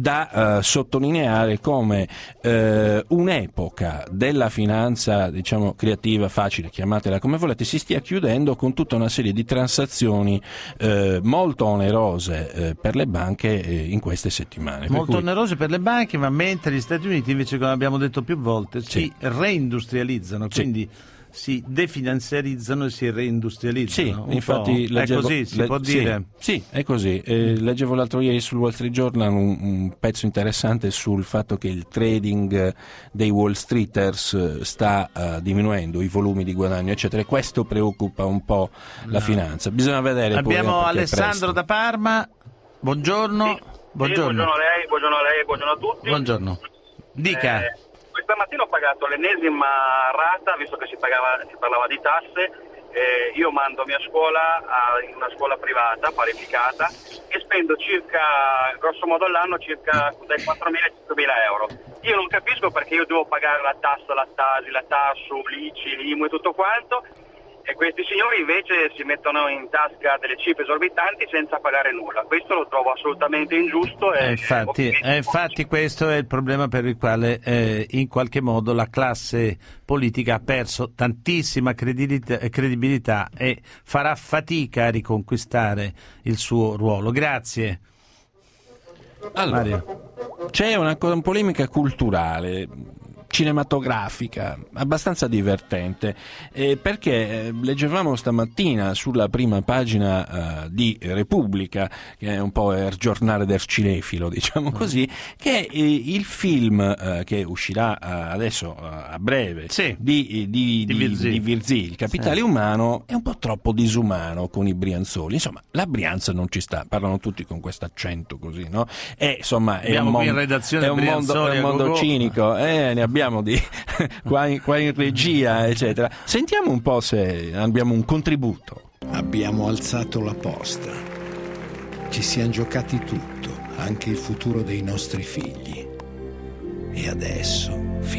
E: da eh, sottolineare come eh, un'epoca della finanza diciamo creativa, facile, chiamatela come volete, si stia chiudendo con tutta una serie di transazioni eh, molto onerose eh, per le banche eh, in queste settimane.
D: Molto
E: per cui...
D: onerose per le banche, ma mentre gli Stati Uniti invece, come abbiamo detto più volte, sì. si reindustrializzano, quindi sì. si definanziarizzano e si reindustrializzano.
E: Sì, infatti
D: è
E: leggevo,
D: così, si
E: le,
D: può
E: sì,
D: dire.
E: Sì, è così. Eh, leggevo l'altro ieri sul Wall Street Journal un, un pezzo interessante sul fatto che il trading dei Wall Streeters sta uh, diminuendo, i volumi di guadagno, eccetera, e questo preoccupa un po' la
D: no.
E: finanza. Bisogna vedere.
D: Abbiamo
E: poi,
D: Alessandro da Parma. Buongiorno.
U: Sì.
D: Buongiorno.
U: Sì, buongiorno a lei, buongiorno a lei, buongiorno a tutti.
D: Buongiorno. Dica.
U: Eh, questa mattina ho pagato l'ennesima rata, visto che si, pagava, si parlava di tasse. Eh, io mando mia scuola a, in una scuola privata parificata e spendo circa, grosso modo all'anno, circa dai quattromila ai cinquemila euro. Io non capisco perché io devo pagare la tassa, la Tasi, la Tassu, l'I C I, l'I M U e tutto quanto, e questi signori invece si mettono in tasca delle cifre esorbitanti senza pagare nulla. Questo lo trovo assolutamente ingiusto. E,
D: eh, infatti, eh, infatti questo è il problema per il quale eh, in qualche modo la classe politica ha perso tantissima credibilità, credibilità e farà fatica a riconquistare il suo ruolo. Grazie.
E: Allora, Mario. C'è una, una polemica culturale, cinematografica, abbastanza divertente, eh, perché eh, leggevamo stamattina sulla prima pagina eh, di Repubblica, che è un po' il giornale del cinefilo, diciamo così, che eh, il film eh, che uscirà eh, adesso eh, a breve
D: sì.
E: di, di,
D: di,
E: di,
D: Virzì.
E: di Virzì, il capitale sì. umano, è un po' troppo disumano con i brianzoli. Insomma, la Brianza non ci sta, parlano tutti con questo accento così, no? E insomma è
D: abbiamo
E: un mondo,
D: qui in redazione
E: è un mondo, è un mondo cinico, eh, ne abbiamo di qua, in, qua in regia, eccetera. Sentiamo un po' se abbiamo un contributo.
V: Abbiamo alzato la posta, ci siamo giocati tutto, anche il futuro dei nostri figli, e adesso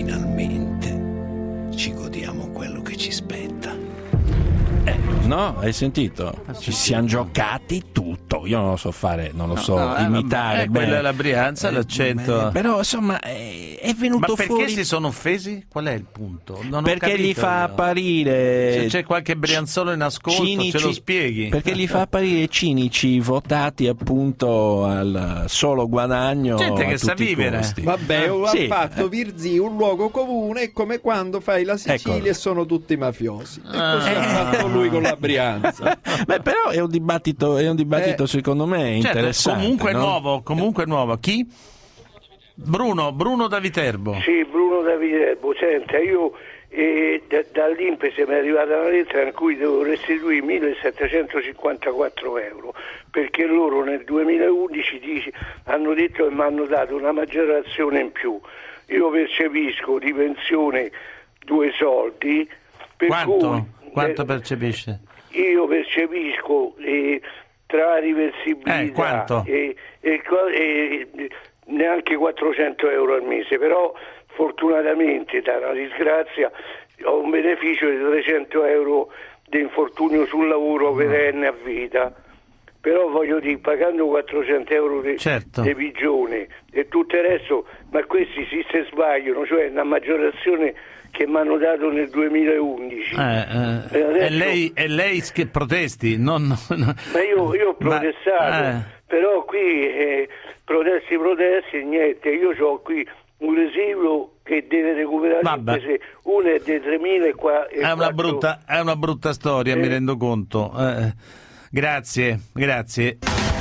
V: finalmente ci godiamo quello che ci spetta.
E: Eh, no, hai sentito? Ci siamo giocati tutto. tutto, io non lo so fare, non lo
D: No,
E: so
D: no,
E: imitare.
D: eh, quella è la Brianza, l'accento.
E: Eh, però insomma è, è venuto
D: Ma perché
E: fuori.
D: si sono offesi? Qual è il punto? Non ho
E: Perché
D: capito
E: gli fa
D: io.
E: apparire.
D: Se c'è qualche brianzolo in ascolto,
E: cinici,
D: ce lo spieghi.
E: Perché gli fa apparire cinici votati appunto al solo guadagno.
D: Gente
E: a
D: che sa
E: tutti i
D: vivere.
E: costi.
F: Vabbè,
E: Eh,
F: ha
E: sì,
F: fatto
E: eh.
F: Virzì un luogo comune, è come quando fai la Sicilia
E: Ecco.
F: e sono tutti mafiosi. E
D: Ah.
F: così ha fatto lui con la Brianza.
E: Beh, però è un dibattito, è un dibattito
F: Eh.
E: secondo me
D: Certo,
E: interessante.
D: comunque
E: no?
D: nuovo, comunque nuovo. Chi? Bruno, Bruno da Viterbo.
B: Sì, Bruno da Viterbo. Senta, io eh, da, dall'Impese mi è arrivata una lettera in cui devo restituire millesettecentocinquantaquattro euro perché loro nel duemilaundici dici, hanno detto che mi hanno dato una maggiorazione in più. Io percepisco di pensione due soldi. Per
D: Quanto?
B: Cui,
D: Quanto
B: eh,
D: percepisce?
B: Io percepisco eh, tra riversibilità
D: Eh, quanto?
B: E, e, co- e neanche quattrocento euro al mese, però fortunatamente da una disgrazia ho un beneficio di trecento euro di infortunio sul lavoro perenne a vita. Però voglio dire, pagando quattrocento euro di,
D: Certo.
B: di pigione e tutto il resto, ma questi si se sbagliano, cioè una maggiorazione che mi hanno dato nel duemilaundici.
D: Eh, eh,
B: E adesso-
D: e lei, e lei che protesti? Non, non-
B: Ma io, io ho
D: Ma-
B: protestato,
D: eh.
B: però qui eh, protesti, protesti e niente. Io ho qui un residuo che deve recuperare,
D: Vabbè.
B: se uno è dei tremila e qua e
D: È una,
B: quattro-
D: brutta, è una brutta storia,
B: Eh.
D: mi rendo conto. Eh, grazie, grazie.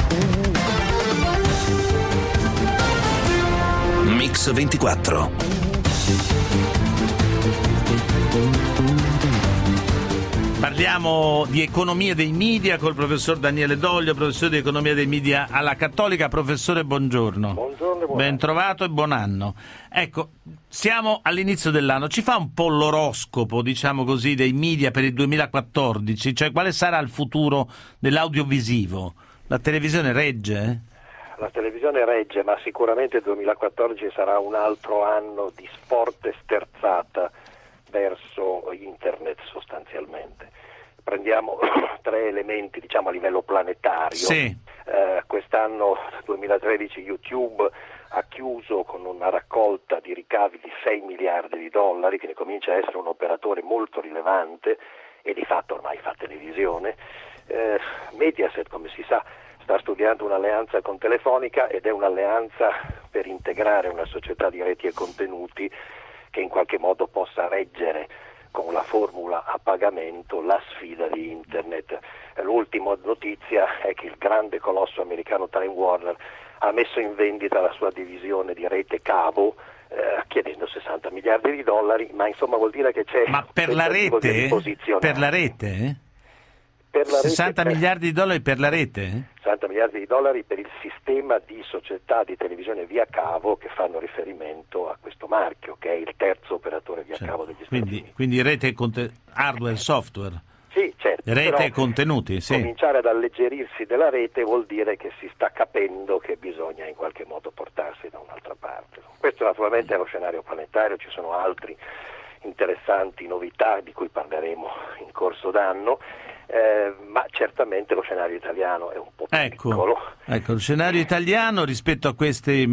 A: Mix ventiquattro.
D: Parliamo di economia dei media col professor Daniele Doglio, professore di economia dei media alla Cattolica. Professore, buongiorno.
B: Buongiorno, buon
D: Ben trovato e buon anno. Ecco, siamo all'inizio dell'anno. Ci fa un po' l'oroscopo, diciamo così, dei media per il duemilaquattordici? Cioè, quale sarà il futuro dell'audiovisivo? La televisione regge? eh?
G: La televisione regge, ma sicuramente il duemilaquattordici sarà un altro anno di forte sterzata verso internet sostanzialmente. Prendiamo tre elementi, diciamo, a livello planetario.
D: Sì.
G: Eh, quest'anno, duemilatredici, YouTube ha chiuso con una raccolta di ricavi di sei miliardi di dollari, quindi comincia a essere un operatore molto rilevante e di fatto ormai fa televisione. Eh, Mediaset, come si sa, sta studiando un'alleanza con Telefonica ed è un'alleanza per integrare una società di reti e contenuti che in qualche modo possa reggere con la formula a pagamento la sfida di internet. L'ultima notizia è che il grande colosso americano Time Warner ha messo in vendita la sua divisione di rete cavo eh, chiedendo sessanta miliardi di dollari, ma insomma vuol dire che c'è
D: Ma per
G: un
D: la
G: tentativo di
D: rete?
G: riposizionare.
D: Per la rete? eh?
G: Per la rete,
D: sessanta
G: per-
D: miliardi di dollari per la rete? eh?
G: sessanta miliardi di dollari per il sistema di società di televisione via cavo che fanno riferimento a questo marchio, che è il terzo operatore via cavo degli Stati Uniti.
D: Quindi, quindi rete e conte- hardware, software,
G: Sì, certo.
D: rete
G: però
D: e contenuti, sì.
G: cominciare ad alleggerirsi della rete vuol dire che si sta capendo che bisogna in qualche modo portarsi da un'altra parte. Questo naturalmente è lo scenario planetario, ci sono altri interessanti novità di cui parleremo in corso d'anno. Eh, ma certamente lo scenario italiano è un po' più
D: Ecco,
G: piccolo.
D: ecco, il scenario italiano rispetto a queste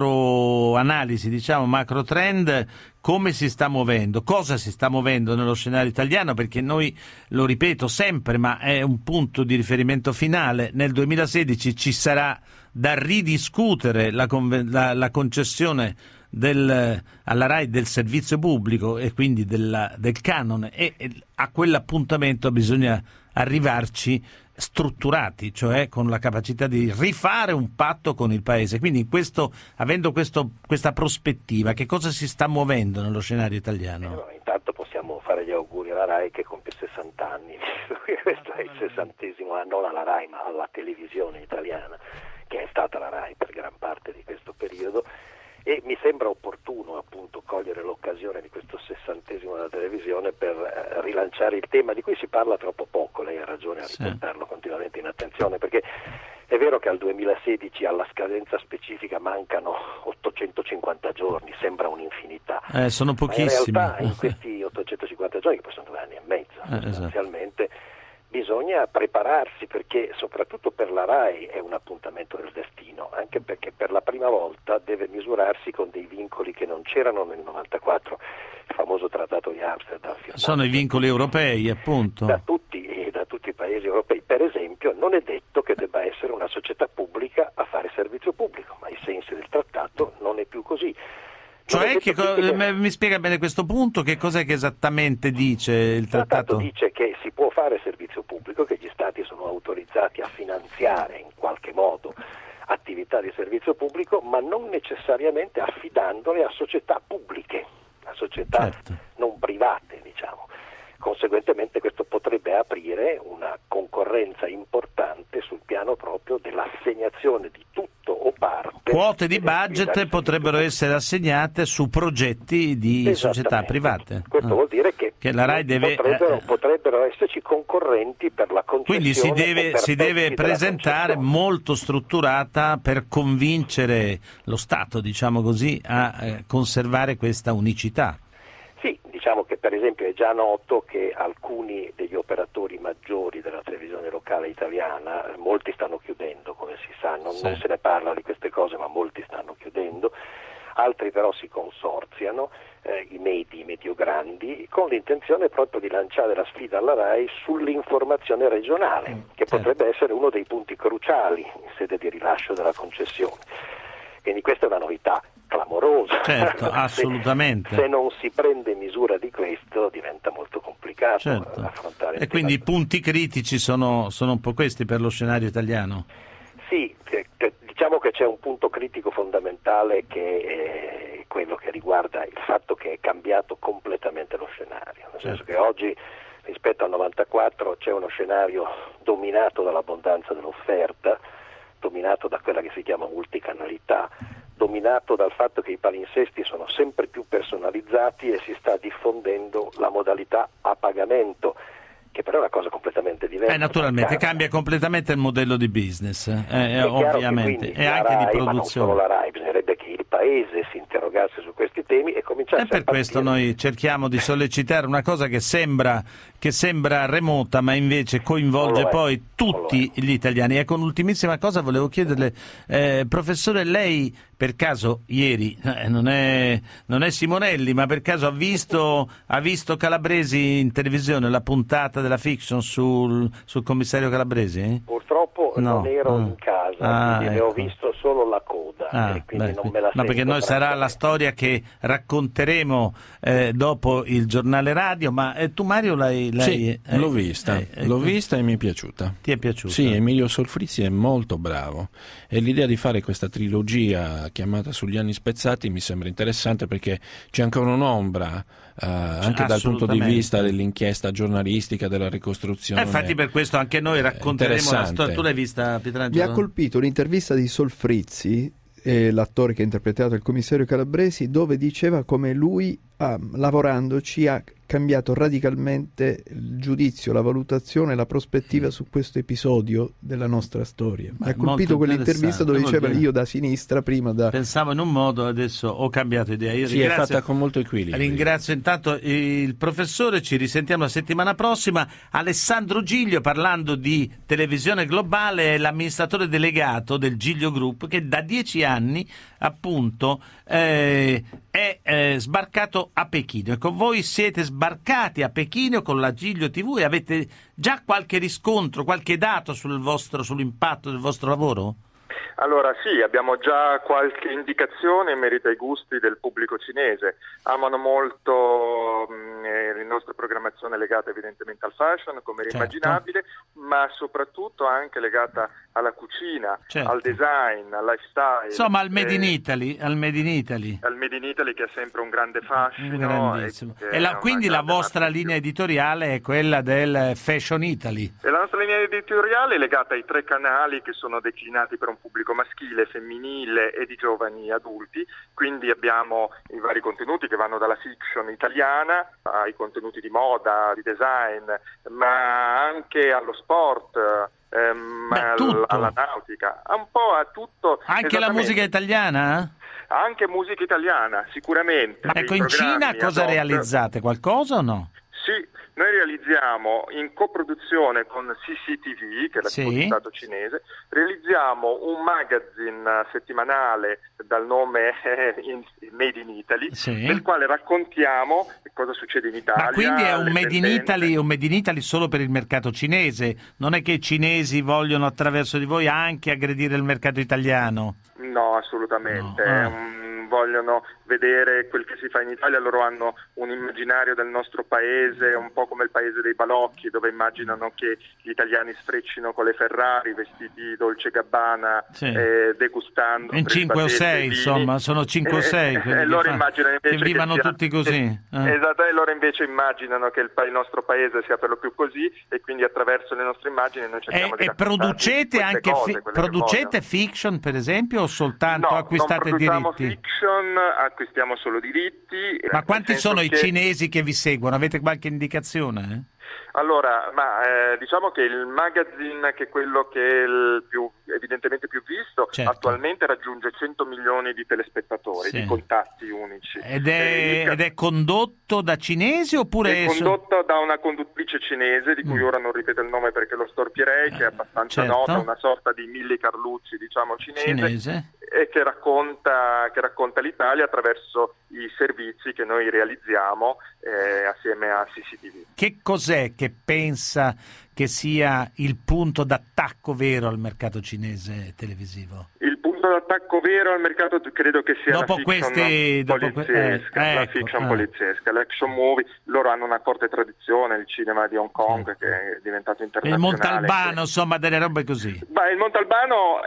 D: macro analisi, diciamo macro trend, come si sta muovendo? Cosa si sta muovendo nello scenario italiano? Perché noi, lo ripeto sempre, ma è un punto di riferimento finale, nel duemilasedici ci sarà da ridiscutere la, conven- la, la concessione del, alla RAI del servizio pubblico e quindi della, del canone, e, e a quell'appuntamento bisogna arrivarci strutturati, cioè con la capacità di rifare un patto con il Paese. Quindi in questo, avendo questo, questa prospettiva, che cosa si sta muovendo nello scenario italiano?
G: Eh, intanto possiamo fare gli auguri alla RAI che compie sessanta anni, visto che questo è il sessantesimo anno, non alla RAI ma alla televisione italiana, che è stata la RAI per gran parte di questo periodo. E mi sembra opportuno appunto cogliere l'occasione di questo sessantesimo della televisione per eh, rilanciare il tema di cui si parla troppo poco. Lei ha ragione a
D: Sì.
G: riportarlo continuamente in attenzione, perché è vero che al duemilasedici alla scadenza specifica mancano ottocentocinquanta giorni, sembra un'infinità.
D: Eh, sono pochissimi.
G: Ma in realtà in questi ottocentocinquanta giorni, che poi sono due anni e mezzo
D: Eh, esatto.
G: sostanzialmente, bisogna prepararsi, perché soprattutto per la RAI è un appuntamento del destino, anche perché per la prima volta deve misurarsi con dei vincoli che non c'erano nel novantaquattro, il famoso trattato di Amsterdam.
D: Sono i vincoli europei, appunto.
G: Da tutti, eh, da tutti i paesi europei. Per esempio, non è detto che debba essere una società pubblica a fare servizio pubblico, ma ai sensi del trattato non è più così.
D: Cioè, che co- che... mi spiega bene questo punto, che cos'è che esattamente dice il trattato?
G: Il trattato dice che si può fare servizio pubblico, che gli stati sono autorizzati a finanziare in qualche modo attività di servizio pubblico, ma non necessariamente affidandole a società pubbliche, a società certo. non private, diciamo. Conseguentemente questo potrebbe aprire una concorrenza importante sul piano proprio dell'assegnazione di tutto o parte.
D: Quote di budget potrebbero essere assegnate su progetti di società private.
G: Questo ah. vuol dire che,
D: che la RAI deve
G: potrebbero,
D: eh,
G: potrebbero esserci concorrenti per la concessione.
D: Quindi si deve, si deve presentare molto strutturata per convincere lo Stato, diciamo così, a eh, conservare questa unicità.
G: Sì, diciamo che per esempio è già noto che alcuni degli operatori maggiori della televisione locale italiana, molti stanno chiudendo, come si sa, non, sì. non se ne parla di queste cose, ma molti stanno chiudendo, altri però si consorziano, eh, i medi, i medio-grandi, con l'intenzione proprio di lanciare la sfida alla RAI sull'informazione regionale, mm, che certo. potrebbe essere uno dei punti cruciali in sede di rilascio della concessione. Quindi questa è una novità clamorosa.
D: Certo, assolutamente.
G: Se, se non si prende misura di questo diventa molto complicato
D: certo.
G: affrontare.
D: E quindi i punti critici sono, sono un po' questi per lo scenario italiano?
G: Sì, diciamo che c'è un punto critico fondamentale che è quello che riguarda il fatto che è cambiato completamente lo scenario, nel senso che oggi rispetto al novantaquattro c'è uno scenario dominato dall'abbondanza dell'offerta, dominato da quella che si chiama multicanalità, dominato dal fatto che i palinsesti sono sempre più personalizzati e si sta diffondendo la modalità a pagamento, che però è una cosa completamente diversa.
D: Eh, naturalmente cambia completamente il modello di business, eh,
G: è
D: ovviamente, e anche
G: RAI,
D: di produzione.
G: Ma non solo la RAI, bisognerebbe che il Paese si interrogasse su questi temi e cominciasse
D: a partire. E per questo noi cerchiamo di sollecitare una cosa che sembra, che sembra remota, ma invece coinvolge poi tutti gli italiani. Ecco, un'ultimissima cosa volevo chiederle, eh, professore, lei per caso ieri, eh, non, è, non è Simonelli, ma per caso ha visto, ha visto Calabresi in televisione, la puntata della fiction sul, sul commissario Calabresi?
G: Purtroppo no. non ero in casa,
D: ah,
G: quindi
D: ecco.
G: ne ho visto solo la coda,
D: ah,
G: e quindi
D: beh,
G: non me la
D: no, perché noi sarà la storia che racconteremo eh, dopo il giornale radio, ma eh, tu Mario l'hai... l'hai
E: sì,
D: eh,
E: l'ho vista,
D: eh,
E: l'ho vista e mi è piaciuta.
D: Ti è piaciuta?
E: Sì, Emilio Solfrizzi è molto bravo e l'idea di fare questa trilogia chiamata Sugli anni spezzati mi sembra interessante, perché c'è ancora un'ombra Uh, anche dal punto di vista dell'inchiesta giornalistica, della ricostruzione.
D: Eh, infatti per questo anche noi racconteremo la storia. Tu l'hai vista, Pietrangelo?
F: Mi ha colpito un'intervista di Solfrizzi, eh, l'attore che ha interpretato il commissario Calabresi, dove diceva come lui, ah, lavorandoci, ha cambiato radicalmente il giudizio, la valutazione, la prospettiva mm. su questo episodio della nostra storia. Mi ha colpito quell'intervista dove diceva io da sinistra prima da...
D: Pensavo in un modo, adesso ho cambiato idea. Io
E: sì, ringrazio, è fatta con molto equilibrio.
D: Ringrazio intanto il professore, ci risentiamo la settimana prossima. Alessandro Giglio, parlando di televisione globale, è l'amministratore delegato del Giglio Group, che da dieci anni appunto eh, è eh, sbarcato a Pechino. E con voi siete sbarcati a Pechino con la Giglio tivù e avete già qualche riscontro, qualche dato sul vostro, sull'impatto del vostro lavoro?
C: Allora sì, abbiamo già qualche indicazione in merito ai gusti del pubblico cinese. Amano molto mh, le nostre programmazioni legate evidentemente al fashion, come era certo. immaginabile, ma soprattutto anche legata alla cucina, certo. al design, al lifestyle.
D: Insomma al Made in Italy, al Made in Italy.
C: Al Made in Italy, che ha sempre un grande fascino.
D: Grandissimo. E, e la, quindi la vostra linea editoriale è quella del Fashion Italy.
C: E la nostra linea editoriale è legata ai tre canali che sono declinati per un pubblico maschile, femminile e di giovani adulti, quindi abbiamo i vari contenuti che vanno dalla fiction italiana ai contenuti di moda, di design, ma anche allo sport, ehm,
D: Beh,
C: alla nautica, un po' a tutto.
D: Anche la musica italiana?
C: Anche musica italiana, sicuramente.
D: Ma ecco, in Cina cosa
C: ad hoc.
D: realizzate? Qualcosa o no?
C: Sì, noi realizziamo realizziamo in coproduzione con C C T V, che è la
D: Sì.
C: tivù di Stato cinese, realizziamo un magazine settimanale dal nome eh, in- Made in Italy,
D: Sì.
C: nel quale raccontiamo cosa succede in Italia.
D: Ma quindi è un
C: le
D: made in
C: tendenze.
D: Italy, un made in Italy solo per il mercato cinese? Non è che i cinesi vogliono attraverso di voi anche aggredire il mercato italiano?
C: No, assolutamente.
D: No.
C: È
D: Ah.
C: un- vogliono vedere quel che si fa in Italia, loro hanno un immaginario del nostro paese, un po' come il paese dei balocchi, dove immaginano che gli italiani sfreccino con le Ferrari, vestiti Dolce Gabbana,
D: Sì.
C: eh, degustando
D: In cinque o
C: trasparenti
D: sei,
C: vini.
D: insomma, sono cinque o sei
C: Eh,
D: quelli
C: eh,
D: che
C: loro
D: fa-
C: immaginano
D: che
C: invece
D: vivano
C: sia-
D: tutti così.
C: eh,
D: eh.
C: Esatto, e loro invece immaginano che il, pa- il nostro paese sia per lo più così, e quindi attraverso le nostre immagini noi cerchiamo
D: E,
C: di
D: e
C: raccontarvi
D: producete
C: queste
D: anche
C: cose,
D: fi-
C: quelle che
D: producete fiction, per esempio, o soltanto
C: No,
D: acquistate
C: non produciamo
D: diritti?
C: fiction, acquistiamo solo diritti.
D: Ma
C: nel
D: quanti
C: senso
D: sono i
C: che-
D: cinesi che vi seguono? Avete qualche indicazione?
C: Allora, ma eh, diciamo che il magazine, che è quello che è il più, evidentemente più visto,
D: Certo.
C: attualmente raggiunge cento milioni di telespettatori,
D: Sì.
C: di contatti unici.
D: Ed
C: Eh,
D: è,
C: il-
D: ed è condotto da cinesi oppure
C: è condotto da una conduttrice cinese, di cui ora non ripeto il nome perché lo storpierei, che è abbastanza
D: certo.
C: nota, una sorta di Milli Carlucci, diciamo, cinese,
D: cinese?
C: e che racconta, che racconta l'Italia attraverso i servizi che noi realizziamo eh, assieme a C C T V.
D: Che cos'è che pensa che sia il punto d'attacco vero al mercato cinese televisivo?
C: Il punto d'attacco vero al mercato credo che sia
D: Dopo
C: la fiction
D: questi- dopo que-
C: poliziesca,
D: eh,
C: la
D: ecco,
C: fiction
D: eh.
C: poliziesca, l'action movie. Loro hanno una forte tradizione, il cinema di Hong Kong che è diventato
D: Il
C: internazionale.
D: Montalbano, insomma, delle robe così.
C: Beh, il Montalbano è-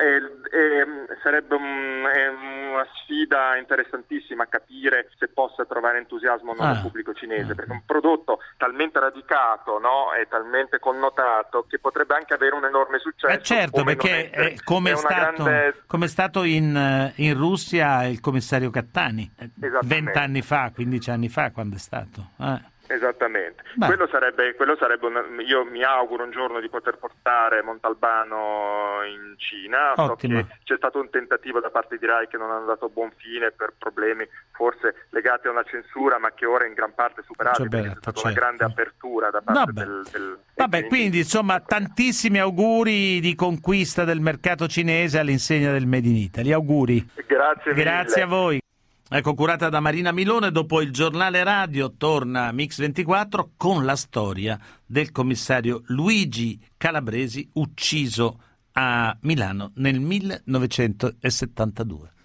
C: è- sarebbe un- è una sfida interessantissima, capire se possa trovare entusiasmo o no nel
D: Ah.
C: pubblico cinese, perché è un prodotto talmente radicato, no? E talmente connotato che potrebbe anche avere un enorme successo.
D: Eh certo,
C: come
D: perché
C: non essere-
D: è come è,
C: una
D: stato,
C: grande-
D: come è stato in, eh, in Russia il commissario Cattani, eh,
C: Esattamente.
D: vent'anni fa, quindici anni fa, quando è stato. Eh.
C: Esattamente,
D: Beh.
C: quello sarebbe, quello sarebbe una- io mi auguro un giorno di poter portare Montalbano in Cina. So
D: Ottimo.
C: che c'è stato un tentativo da parte di Rai che non è andato a buon fine per problemi forse legati a una censura, ma che ora è in gran parte superati, perché c'è
D: Superata,
C: stata una
D: certo.
C: grande apertura da parte
D: Vabbè.
C: del, del
D: Vabbè, quindi insomma tantissimi auguri di conquista del mercato cinese all'insegna del Made in Italy. Auguri.
C: Grazie mille.
D: Grazie a voi. Ecco, curata da Marina Milone, dopo il giornale radio torna Mix ventiquattro con la storia del commissario Luigi Calabresi, ucciso a Milano nel millenovecentosettantadue.